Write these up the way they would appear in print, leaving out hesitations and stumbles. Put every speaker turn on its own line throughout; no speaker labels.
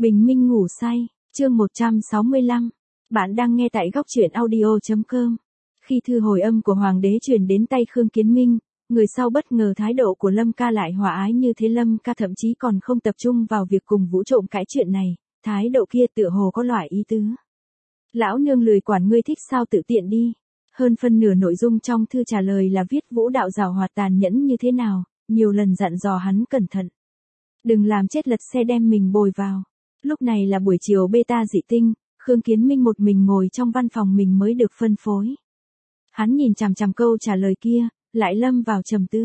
Bình minh ngủ say, chương 165. Bạn đang nghe tại góc truyện audio.com. Khi thư hồi âm của Hoàng đế truyền đến tay Khương Kiến Minh, người sau bất ngờ thái độ của Lâm Ca lại hòa ái như thế. Lâm Ca thậm chí còn không tập trung vào việc cùng Vũ trộm cãi chuyện này, thái độ kia tựa hồ có loại ý tứ. Lão nương lười quản ngươi thích sao tự tiện đi. Hơn phân nửa nội dung trong thư trả lời là viết Vũ đạo giàu hoạt tàn nhẫn như thế nào, nhiều lần dặn dò hắn cẩn thận. Đừng làm chết lật xe đem mình bồi vào. Lúc này là buổi chiều beta dị tinh, Khương Kiến Minh một mình ngồi trong văn phòng mình mới được phân phối. Hắn nhìn chằm chằm câu trả lời kia, lại lâm vào trầm tư.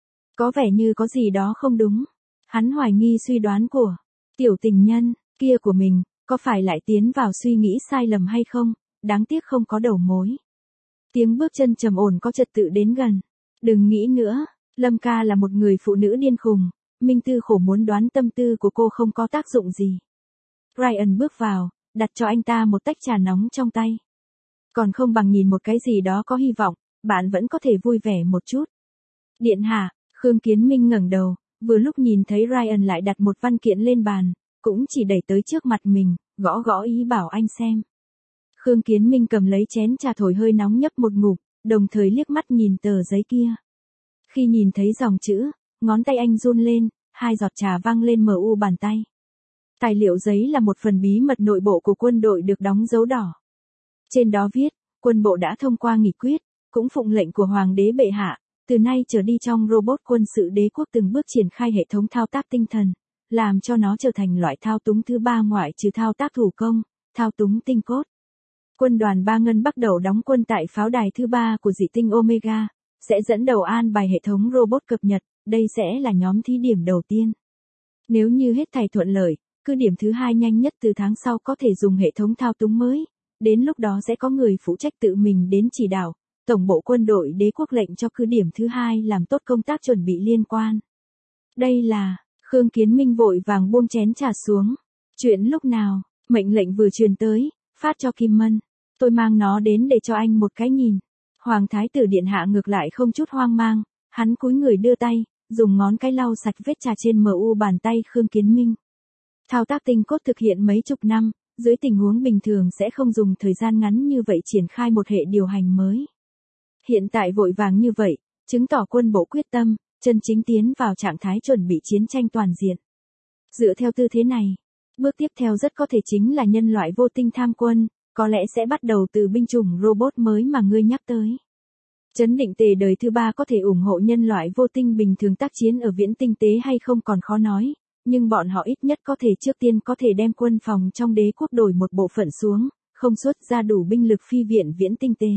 Có vẻ như có gì đó không đúng. Hắn hoài nghi suy đoán của tiểu tình nhân kia của mình, có phải lại tiến vào suy nghĩ sai lầm hay không, đáng tiếc không có đầu mối. Tiếng bước chân trầm ổn có trật tự đến gần. Đừng nghĩ nữa, Lâm Ca là một người phụ nữ điên khùng, Minh Tư khổ muốn đoán tâm tư của cô không có tác dụng gì. Ryan bước vào, đặt cho anh ta một tách trà nóng trong tay. Còn không bằng nhìn một cái gì đó có hy vọng, bạn vẫn có thể vui vẻ một chút. Điện hạ, Khương Kiến Minh ngẩng đầu, vừa lúc nhìn thấy Ryan lại đặt một văn kiện lên bàn, cũng chỉ đẩy tới trước mặt mình, gõ gõ ý bảo anh xem. Khương Kiến Minh cầm lấy chén trà thổi hơi nóng nhấp một ngụm, đồng thời liếc mắt nhìn tờ giấy kia. Khi nhìn thấy dòng chữ, ngón tay anh run lên, 2 giọt trà văng lên mu bàn tay. Tài liệu giấy là một phần bí mật nội bộ của quân đội được đóng dấu đỏ. Trên đó viết, quân bộ đã thông qua nghị quyết, cũng phụng lệnh của Hoàng đế bệ hạ, từ nay trở đi trong robot quân sự đế quốc từng bước triển khai hệ thống thao tác tinh thần, làm cho nó trở thành loại thao túng thứ 3 ngoại trừ thao tác thủ công, thao túng tinh cốt. Quân đoàn 3 Ngân bắt đầu đóng quân tại pháo đài thứ 3 của dị tinh Omega, sẽ dẫn đầu an bài hệ thống robot cập nhật, đây sẽ là nhóm thí điểm đầu tiên. Nếu như hết thảy thuận lợi, cứ điểm thứ 2 nhanh nhất từ tháng sau có thể dùng hệ thống thao túng mới, đến lúc đó sẽ có người phụ trách tự mình đến chỉ đạo, tổng bộ quân đội đế quốc lệnh cho cứ điểm thứ 2 làm tốt công tác chuẩn bị liên quan. Đây là, Khương Kiến Minh vội vàng buông chén trà xuống. Chuyện lúc nào, mệnh lệnh vừa truyền tới, phát cho Kim Mân. Tôi mang nó đến để cho anh một cái nhìn. Hoàng thái tử điện hạ ngược lại không chút hoang mang, hắn cúi người đưa tay, dùng ngón cái lau sạch vết trà trên mu bàn tay Khương Kiến Minh. Thao tác tinh cốt thực hiện mấy chục năm, dưới tình huống bình thường sẽ không dùng thời gian ngắn như vậy triển khai một hệ điều hành mới. Hiện tại vội vàng như vậy, chứng tỏ quân bộ quyết tâm, chân chính tiến vào trạng thái chuẩn bị chiến tranh toàn diện. Dựa theo tư thế này, bước tiếp theo rất có thể chính là nhân loại vô tinh tham quân, có lẽ sẽ bắt đầu từ binh chủng robot mới mà ngươi nhắc tới. Chấn định tề đời thứ 3 có thể ủng hộ nhân loại vô tinh bình thường tác chiến ở viễn tinh tế hay không còn khó nói, nhưng bọn họ ít nhất có thể trước tiên có thể đem quân phòng trong đế quốc đổi một bộ phận xuống, không xuất ra đủ binh lực phi viện viễn tinh tế.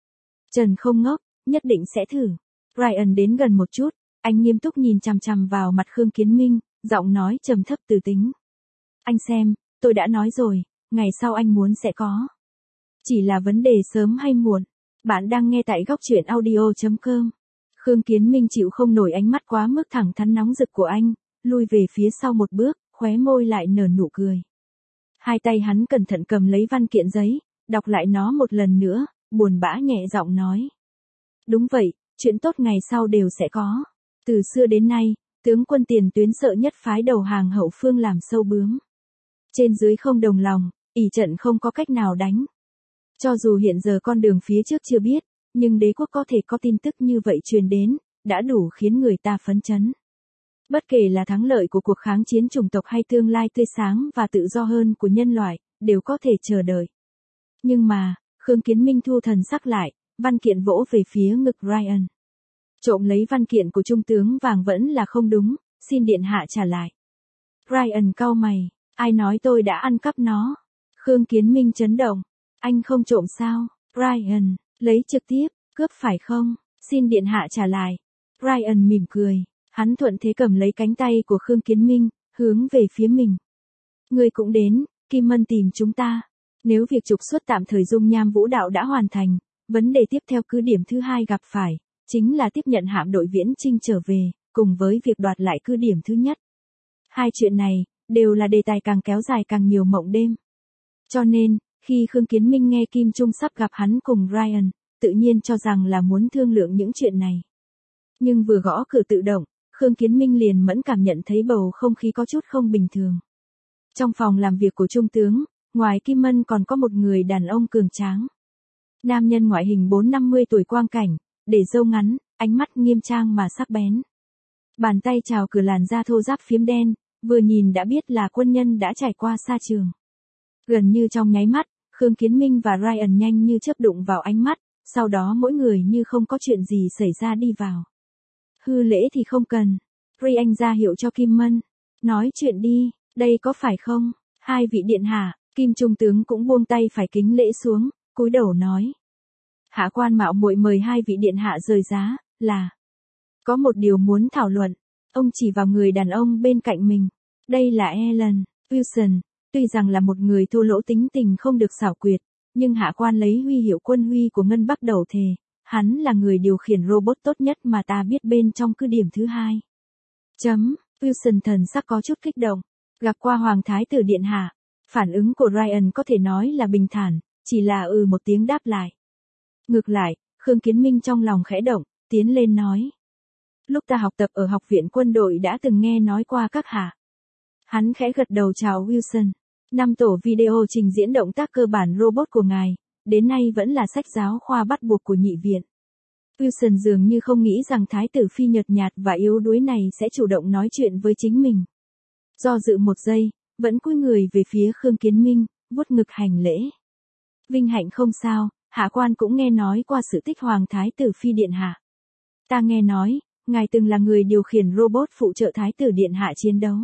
Trần không ngốc, nhất định sẽ thử. Ryan đến gần một chút, anh nghiêm túc nhìn chằm chằm vào mặt Khương Kiến Minh, giọng nói trầm thấp từ tính. Anh xem, tôi đã nói rồi, ngày sau anh muốn sẽ có. Chỉ là vấn đề sớm hay muộn. Bạn đang nghe tại góc truyện audio.com. Khương Kiến Minh chịu không nổi ánh mắt quá mức thẳng thắn nóng rực của anh, lui về phía sau một bước, khóe môi lại nở nụ cười. Hai tay hắn cẩn thận cầm lấy văn kiện giấy, đọc lại nó một lần nữa, buồn bã nhẹ giọng nói. Đúng vậy, chuyện tốt ngày sau đều sẽ có. Từ xưa đến nay, tướng quân tiền tuyến sợ nhất phái đầu hàng hậu phương làm sâu bướm. Trên dưới không đồng lòng, ỷ trận không có cách nào đánh. Cho dù hiện giờ con đường phía trước chưa biết, nhưng đế quốc có thể có tin tức như vậy truyền đến, đã đủ khiến người ta phấn chấn. Bất kể là thắng lợi của cuộc kháng chiến chủng tộc hay tương lai tươi sáng và tự do hơn của nhân loại, đều có thể chờ đợi. Nhưng mà, Khương Kiến Minh thu thần sắc lại, văn kiện vỗ về phía ngực Ryan. Trộm lấy văn kiện của trung tướng Vàng vẫn là không đúng, xin điện hạ trả lại. Ryan cau mày, ai nói tôi đã ăn cắp nó? Khương Kiến Minh chấn động, anh không trộm sao? Ryan, lấy trực tiếp, cướp phải không? Xin điện hạ trả lại. Ryan mỉm cười, hắn thuận thế cầm lấy cánh tay của Khương Kiến Minh, hướng về phía mình. Ngươi cũng đến, Kim Mân tìm chúng ta. Nếu việc trục xuất tạm thời dung nham vũ đạo đã hoàn thành, vấn đề tiếp theo cứ điểm thứ 2 gặp phải, chính là tiếp nhận hạm đội viễn chinh trở về, cùng với việc đoạt lại cứ điểm thứ nhất. Hai chuyện này, đều là đề tài càng kéo dài càng nhiều mộng đêm. Cho nên, khi Khương Kiến Minh nghe Kim Trung sắp gặp hắn cùng Ryan, tự nhiên cho rằng là muốn thương lượng những chuyện này. Nhưng vừa gõ cửa tự động, Khương Kiến Minh liền mẫn cảm nhận thấy bầu không khí có chút không bình thường. Trong phòng làm việc của trung tướng, ngoài Kim Mân còn có một người đàn ông cường tráng. Nam nhân ngoại hình 4-50 tuổi quang cảnh, để râu ngắn, ánh mắt nghiêm trang mà sắc bén. Bàn tay trào cửa làn da thô ráp phiếm đen, vừa nhìn đã biết là quân nhân đã trải qua sa trường. Gần như trong nháy mắt, Khương Kiến Minh và Ryan nhanh như chớp đụng vào ánh mắt, sau đó mỗi người như không có chuyện gì xảy ra đi vào. Hư lễ thì không cần. Ryan ra hiệu cho Kim Mân. Nói chuyện đi, đây có phải không? Hai vị điện hạ, Kim trung tướng cũng buông tay phải kính lễ xuống, cúi đầu nói. Hạ quan mạo muội mời hai vị điện hạ rời giá, là có một điều muốn thảo luận. Ông chỉ vào người đàn ông bên cạnh mình. Đây là Alan Wilson, tuy rằng là một người thô lỗ tính tình không được xảo quyệt, nhưng hạ quan lấy huy hiệu quân huy của Ngân Bắc đầu thề, hắn là người điều khiển robot tốt nhất mà ta biết bên trong cứ điểm thứ hai. Wilson thần sắc có chút kích động, gặp qua Hoàng Thái tử điện hạ. Phản ứng của Ryan có thể nói là bình thản, chỉ là một tiếng đáp lại. Ngược lại, Khương Kiến Minh trong lòng khẽ động, tiến lên nói. Lúc ta học tập ở học viện quân đội đã từng nghe nói qua các hạ. Hắn khẽ gật đầu chào Wilson. 5 tổ video trình diễn động tác cơ bản robot của ngài, đến nay vẫn là sách giáo khoa bắt buộc của nhị viện. Wilson dường như không nghĩ rằng thái tử phi nhợt nhạt và yếu đuối này sẽ chủ động nói chuyện với chính mình. Do dự một giây, vẫn cúi người về phía Khương Kiến Minh, vuốt ngực hành lễ. Vinh hạnh không sao, hạ quan cũng nghe nói qua sự tích Hoàng Thái tử phi điện hạ. Ta nghe nói, ngài từng là người điều khiển robot phụ trợ Thái tử điện hạ chiến đấu.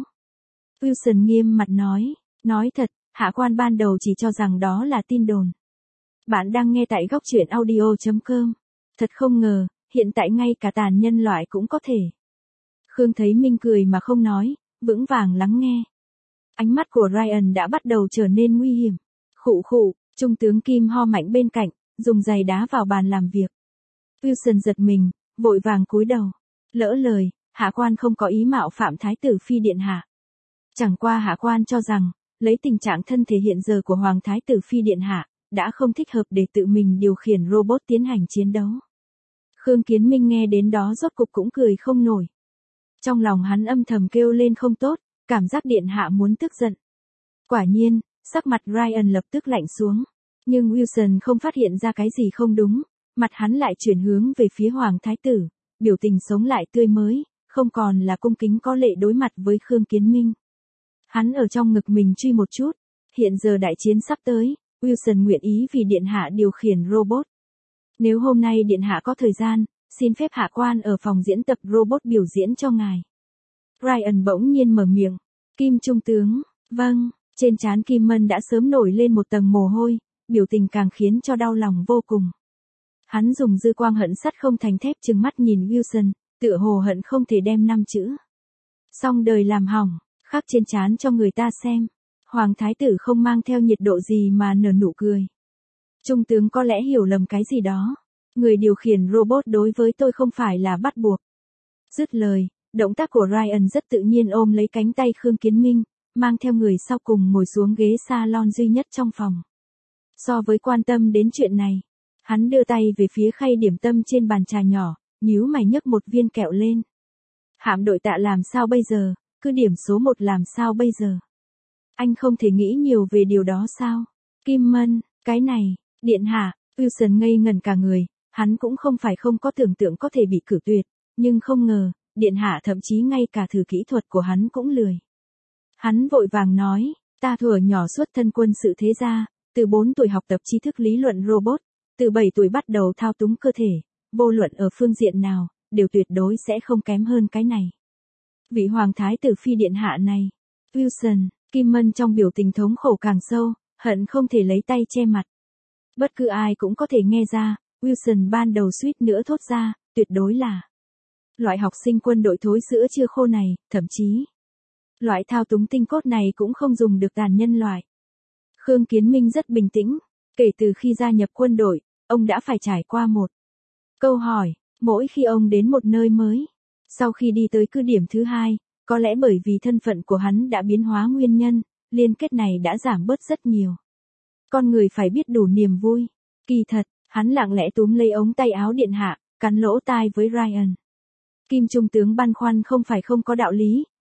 Wilson nghiêm mặt nói thật, hạ quan ban đầu chỉ cho rằng đó là tin đồn. Bạn đang nghe tại góc truyện audio.com. Thật không ngờ, hiện tại ngay cả tàn nhân loại cũng có thể. Khương thấy Minh cười mà không nói, vững vàng lắng nghe. Ánh mắt của Ryan đã bắt đầu trở nên nguy hiểm. Khụ khụ, trung tướng Kim ho mạnh bên cạnh, dùng giày đá vào bàn làm việc. Wilson giật mình, vội vàng cúi đầu. Lỡ lời, hạ quan không có ý mạo phạm thái tử phi điện hạ. Chẳng qua hạ quan cho rằng, lấy tình trạng thân thể hiện giờ của Hoàng Thái tử phi điện hạ, đã không thích hợp để tự mình điều khiển robot tiến hành chiến đấu. Khương Kiến Minh nghe đến đó rốt cục cũng cười không nổi. Trong lòng hắn âm thầm kêu lên không tốt, cảm giác điện hạ muốn tức giận. Quả nhiên, sắc mặt Ryan lập tức lạnh xuống. Nhưng Wilson không phát hiện ra cái gì không đúng, mặt hắn lại chuyển hướng về phía Hoàng Thái tử, biểu tình sống lại tươi mới, không còn là cung kính có lệ đối mặt với Khương Kiến Minh. Hắn ở trong ngực mình truy một chút, hiện giờ đại chiến sắp tới, Wilson nguyện ý vì điện hạ điều khiển robot. Nếu hôm nay điện hạ có thời gian, xin phép hạ quan ở phòng diễn tập robot biểu diễn cho ngài. Ryan bỗng nhiên mở miệng. Kim trung tướng, vâng, trên trán Kim Mân đã sớm nổi lên một tầng mồ hôi, biểu tình càng khiến cho đau lòng vô cùng. Hắn dùng dư quang hận sắt không thành thép trừng mắt nhìn Wilson, tựa hồ hận không thể đem 5 chữ. Xong đời làm hỏng, khắc trên trán cho người ta xem. Hoàng thái tử không mang theo nhiệt độ gì mà nở nụ cười. Trung tướng có lẽ hiểu lầm cái gì đó. Người điều khiển robot đối với tôi không phải là bắt buộc. Dứt lời, động tác của Ryan rất tự nhiên ôm lấy cánh tay Khương Kiến Minh, mang theo người sau cùng ngồi xuống ghế salon duy nhất trong phòng. So với quan tâm đến chuyện này, hắn đưa tay về phía khay điểm tâm trên bàn trà nhỏ, nhíu mày nhấc một viên kẹo lên. Hạm đội Tạ làm sao bây giờ, cứ điểm số 1 làm sao bây giờ? Anh không thể nghĩ nhiều về điều đó sao? Kim Mân, cái này, điện hạ, Wilson ngây ngẩn cả người, hắn cũng không phải không có tưởng tượng có thể bị cử tuyệt, nhưng không ngờ, điện hạ thậm chí ngay cả thử kỹ thuật của hắn cũng lười. Hắn vội vàng nói, ta thuở nhỏ xuất thân quân sự thế gia, từ 4 tuổi học tập tri thức lý luận robot, từ 7 tuổi bắt đầu thao túng cơ thể, vô luận ở phương diện nào, đều tuyệt đối sẽ không kém hơn cái này. Vị Hoàng Thái tử phi điện hạ này, Wilson, Kim Mân trong biểu tình thống khổ càng sâu, hận không thể lấy tay che mặt. Bất cứ ai cũng có thể nghe ra, Wilson ban đầu suýt nữa thốt ra, tuyệt đối là loại học sinh quân đội thối sữa chưa khô này, thậm chí loại thao túng tinh cốt này cũng không dùng được tàn nhân loại. Khương Kiến Minh rất bình tĩnh, kể từ khi gia nhập quân đội, ông đã phải trải qua một câu hỏi, mỗi khi ông đến một nơi mới. Sau khi đi tới cứ điểm thứ hai, có lẽ bởi vì thân phận của hắn đã biến hóa nguyên nhân, liên kết này đã giảm bớt rất nhiều. Con người phải biết đủ niềm vui. Kỳ thật, hắn lặng lẽ túm lấy ống tay áo điện hạ, cắn lỗ tai với Ryan. Kim trung tướng băn khoăn không phải không có đạo lý,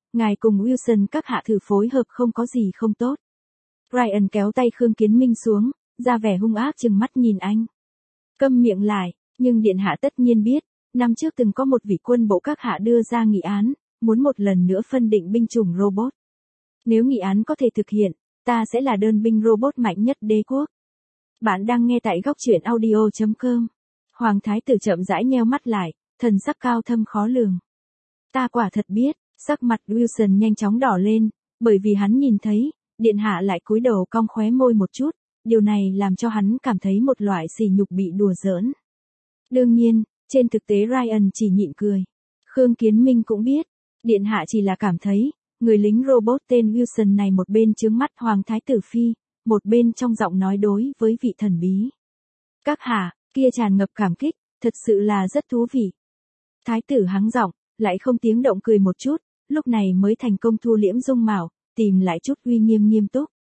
ngài cùng Wilson các hạ thử phối hợp không có gì không tốt. Ryan kéo tay Khương Kiến Minh xuống, ra vẻ hung ác trừng mắt nhìn anh. Câm miệng lại, nhưng điện hạ tất nhiên biết, năm trước từng có một vị quân bộ các hạ đưa ra nghị án, muốn một lần nữa phân định binh chủng robot. Nếu nghị án có thể thực hiện, ta sẽ là đơn binh robot mạnh nhất đế quốc. Bạn đang nghe tại góc truyện audio.com. Hoàng thái tử chậm rãi nheo mắt lại, thần sắc cao thâm khó lường. Ta quả thật biết, sắc mặt Wilson nhanh chóng đỏ lên, bởi vì hắn nhìn thấy, điện hạ lại cúi đầu cong khóe môi một chút, điều này làm cho hắn cảm thấy một loại sỉ nhục bị đùa giỡn. Đương nhiên, trên thực tế Ryan chỉ nhịn cười. Khương Kiến Minh cũng biết, điện hạ chỉ là cảm thấy, người lính robot tên Wilson này một bên trướng mắt Hoàng thái tử phi, một bên trong giọng nói đối với vị thần bí. Các hạ, kia tràn ngập cảm kích, thật sự là rất thú vị. Thái tử hắng giọng, lại không tiếng động cười một chút, lúc này mới thành công thu liễm dung mạo, tìm lại chút uy nghiêm nghiêm túc.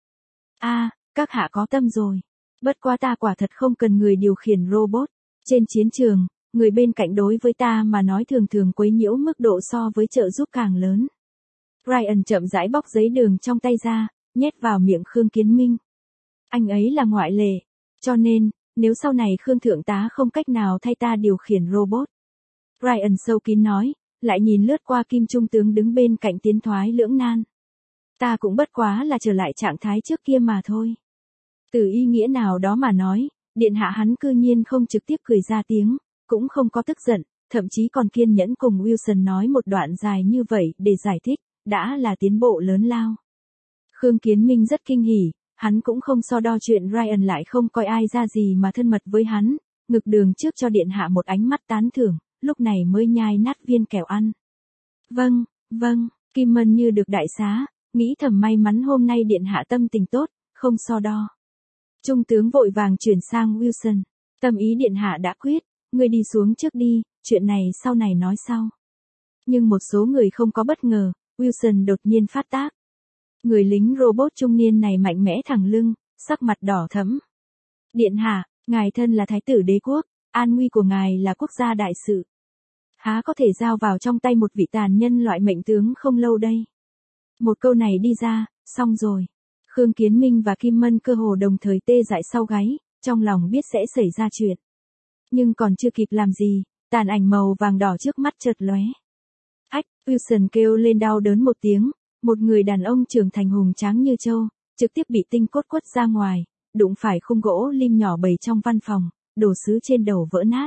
Các hạ có tâm rồi. Bất quá ta quả thật không cần người điều khiển robot. Trên chiến trường, người bên cạnh đối với ta mà nói thường thường quấy nhiễu mức độ so với trợ giúp càng lớn. Ryan chậm rãi bóc giấy đường trong tay ra, nhét vào miệng Khương Kiến Minh. Anh ấy là ngoại lệ, cho nên, nếu sau này Khương thượng tá không cách nào thay ta điều khiển robot. Ryan sâu kín nói, lại nhìn lướt qua Kim Trung tướng đứng bên cạnh tiến thoái lưỡng nan. Ta cũng bất quá là trở lại trạng thái trước kia mà thôi. Từ ý nghĩa nào đó mà nói, điện hạ hắn cư nhiên không trực tiếp cười ra tiếng, cũng không có tức giận, thậm chí còn kiên nhẫn cùng Wilson nói một đoạn dài như vậy để giải thích, đã là tiến bộ lớn lao. Khương Kiến Minh rất kinh hỉ, hắn cũng không so đo chuyện Ryan lại không coi ai ra gì mà thân mật với hắn, ngực đường trước cho điện hạ một ánh mắt tán thưởng, lúc này mới nhai nát viên kẹo ăn. Vâng, Kim Mân như được đại xá, nghĩ thầm may mắn hôm nay điện hạ tâm tình tốt, không so đo. Trung tướng vội vàng chuyển sang Wilson, tâm ý điện hạ đã quyết, ngươi đi xuống trước đi, chuyện này sau này nói sau. Nhưng một số người không có bất ngờ, Wilson đột nhiên phát tác. Người lính robot trung niên này mạnh mẽ thẳng lưng, sắc mặt đỏ thẫm. Điện hạ, ngài thân là thái tử đế quốc, an nguy của ngài là quốc gia đại sự. Há có thể giao vào trong tay một vị tàn nhân loại mệnh tướng không lâu đây. Một câu này đi ra, xong rồi. Khương Kiến Minh và Kim Mân cơ hồ đồng thời tê dại sau gáy, trong lòng biết sẽ xảy ra chuyện. Nhưng còn chưa kịp làm gì, tàn ảnh màu vàng đỏ trước mắt chợt lóe. Ách, Wilson kêu lên đau đớn một tiếng, một người đàn ông trưởng thành hùng tráng như trâu, trực tiếp bị tinh cốt quất ra ngoài, đụng phải khung gỗ lim nhỏ bầy trong văn phòng, đồ sứ trên đầu vỡ nát.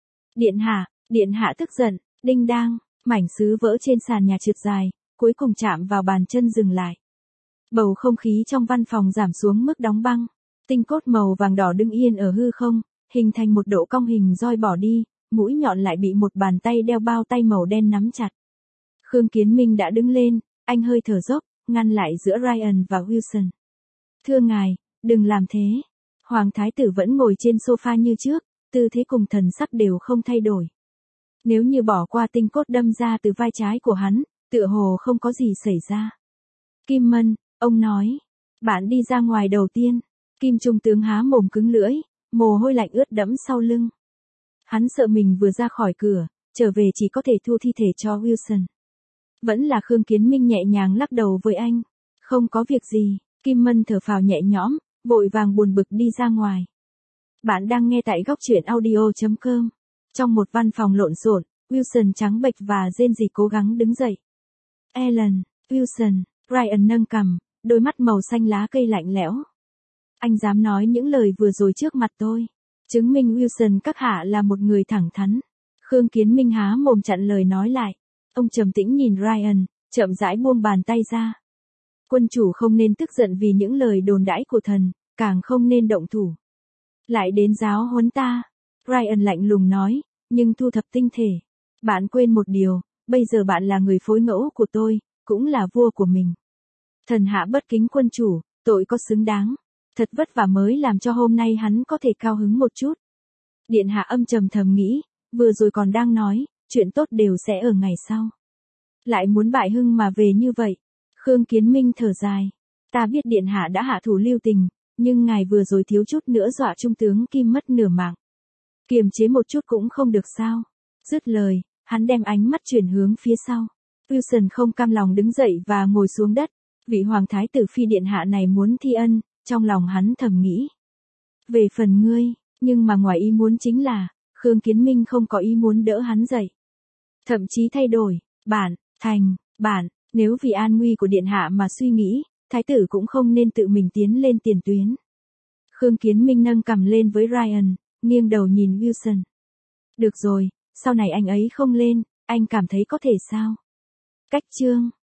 Điện hạ tức giận, đinh đang, mảnh sứ vỡ trên sàn nhà trượt dài, cuối cùng chạm vào bàn chân dừng lại. Bầu không khí trong văn phòng giảm xuống mức đóng băng, tinh cốt màu vàng đỏ đứng yên ở hư không, hình thành một độ cong hình roi bỏ đi, mũi nhọn lại bị một bàn tay đeo bao tay màu đen nắm chặt. Khương Kiến Minh đã đứng lên, anh hơi thở dốc, ngăn lại giữa Ryan và Wilson. Thưa ngài, đừng làm thế. Hoàng thái tử vẫn ngồi trên sofa như trước, tư thế cùng thần sắc đều không thay đổi. Nếu như bỏ qua tinh cốt đâm ra từ vai trái của hắn, tựa hồ không có gì xảy ra. Kim Mân, ông nói, bạn đi ra ngoài đầu tiên. Kim Trung tướng há mồm cứng lưỡi, mồ hôi lạnh ướt đẫm sau lưng. Hắn sợ mình vừa ra khỏi cửa, trở về chỉ có thể thu thi thể cho Wilson. Vẫn là Khương Kiến Minh nhẹ nhàng lắc đầu với anh. Không có việc gì, Kim Mân thở phào nhẹ nhõm, vội vàng buồn bực đi ra ngoài. Bạn đang nghe tại góc truyện audio.com. Trong một văn phòng lộn xộn, Wilson trắng bệch và rên rỉ cố gắng đứng dậy. Ellen, Wilson, Ryan nâng cằm, đôi mắt màu xanh lá cây lạnh lẽo. Anh dám nói những lời vừa rồi trước mặt tôi. Chứng minh Wilson các hạ là một người thẳng thắn. Khương Kiến Minh há mồm chặn lời nói lại. Ông trầm tĩnh nhìn Ryan, chậm rãi buông bàn tay ra. Quân chủ không nên tức giận vì những lời đồn đãi của thần, càng không nên động thủ. Lại đến giáo huấn ta. Ryan lạnh lùng nói, nhưng thu thập tinh thể. Bạn quên một điều, bây giờ bạn là người phối ngẫu của tôi, cũng là vua của mình. Thần hạ bất kính quân chủ, tội có xứng đáng. Thật vất vả mới làm cho hôm nay hắn có thể cao hứng một chút. Điện hạ âm trầm thầm nghĩ, vừa rồi còn đang nói, chuyện tốt đều sẽ ở ngày sau. Lại muốn bại hưng mà về như vậy. Khương Kiến Minh thở dài. Ta biết điện hạ đã hạ thủ lưu tình, nhưng ngài vừa rồi thiếu chút nữa dọa trung tướng Kim mất nửa mạng. Kiềm chế một chút cũng không được sao. Dứt lời, hắn đem ánh mắt chuyển hướng phía sau. Wilson không cam lòng đứng dậy và ngồi xuống đất. Vị hoàng thái tử phi điện hạ này muốn thi ân, trong lòng hắn thầm nghĩ. Về phần ngươi, nhưng mà ngoài ý muốn chính là, Khương Kiến Minh không có ý muốn đỡ hắn dậy. Thậm chí thay đổi, bản, thành, bản, nếu vì an nguy của điện hạ mà suy nghĩ, thái tử cũng không nên tự mình tiến lên tiền tuyến. Khương Kiến Minh nâng cằm lên với Ryan, nghiêng đầu nhìn Wilson. Được rồi, sau này anh ấy không lên, anh cảm thấy có thể sao? Cách chương